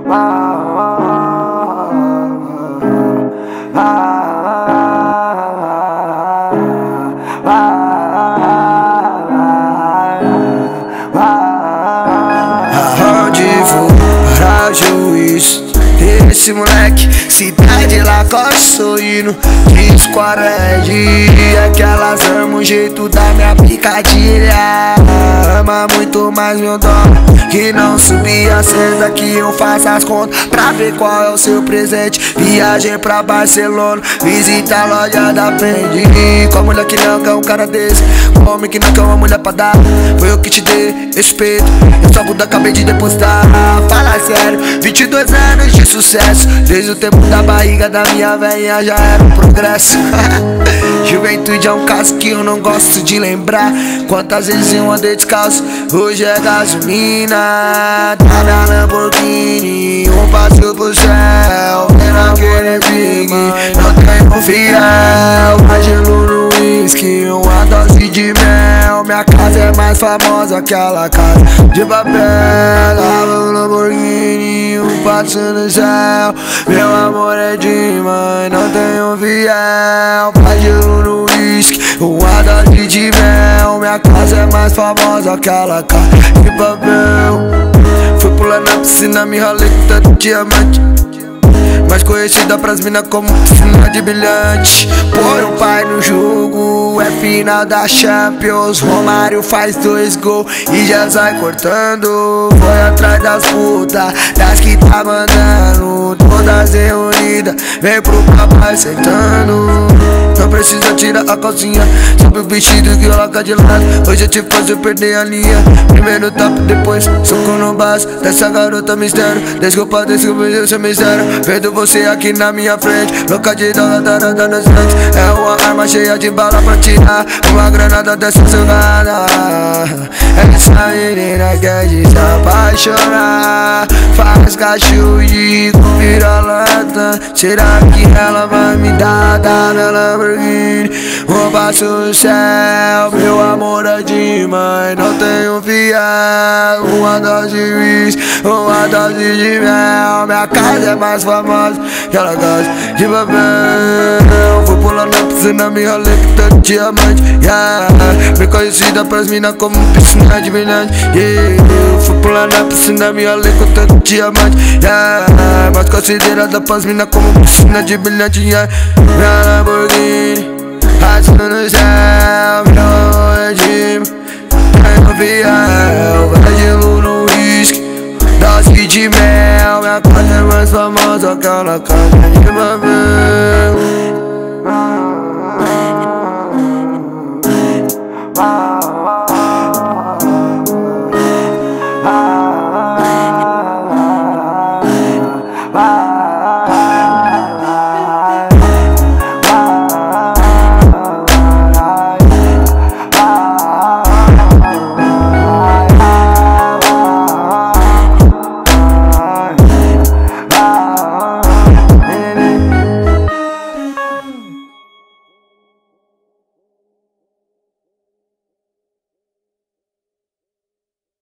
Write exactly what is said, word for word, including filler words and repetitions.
Aonde vou para o juiz? Esse moleque, cidade Lacoste, sorrindo, disco a red. Aquelas amam o jeito da minha picadilha. Ama muito mais meu dólar, que não subia cesta. Que eu faço as contas pra ver qual é o seu presente. Viagem pra Barcelona, visita a loja da Fendi. Com a mulher que não quer um cara desse, com homem que não quer uma mulher pra dar. Foi eu que te dei respeito, eu só muda, acabei de depositar. Fala sério, vinte e dois anos de sucesso. Desde o tempo da barriga da minha velhinha já era um progresso. Juventude é um caso que eu não gosto de lembrar. Quantas vezes eu andei descalço, hoje é gasolina. Tá na Lamborghini, um passo pro céu. Vendo aquele big, não tenho fiel. Mais gelo no whisky, uma dose de mel. Minha casa é mais famosa que aquela casa de papel. Lava o Lamborghini, um passo no céu. Meu amor é de mãe, não tenho fiel. Faz gelo no whisky, uma dose de mel. Minha casa é mais famosa que aquela casa de papel. Fui pular na piscina, me ralei com tanto diamante, mais conhecida pras mina como piscina de brilhante. Põe o pai no jogo, é final da Champions. Romário faz dois gols e já sai cortando. Foi atrás das putas, das que tá mandando. Todas reunidas, vem pro papai sentando. Não precisa tirar a calcinha, sobe o vestido que coloca de lado. Hoje eu te faço perder a linha. Primeiro tapa, depois soco no baço dessa garota mistério. Desculpa, desculpa, eu sou mistério. Vendo você aqui na minha frente, louca de dólar, darada nos dentes. É uma arma cheia de bala pra tirar uma granada dessa jogada. Essa menina quer se apaixonar, faz cachorro de vira-lata. Será que ela vai me dar, dar minha Lamborghini? Um passo no céu, meu amor é de mãe, não tenho fiel. Uma dose de whisky, uma dose de mel. Minha casa é mais famosa que aquela casa de papel. Fui pular na piscina, me ralei com tanto diamante, yeah. Bem conhecida pras mina como piscina de brilhante, yeah. Fui pular na piscina, me ralei com tanto diamante, yeah. Mas considerada pras mina como piscina de brilhante, yeah. Minha Lamborghini, rasgando no céu. Meu amor é de tenho fiel. Vai gelo no whisky, dose de mel. Minha casa é mais famosa que aquela casa de papel.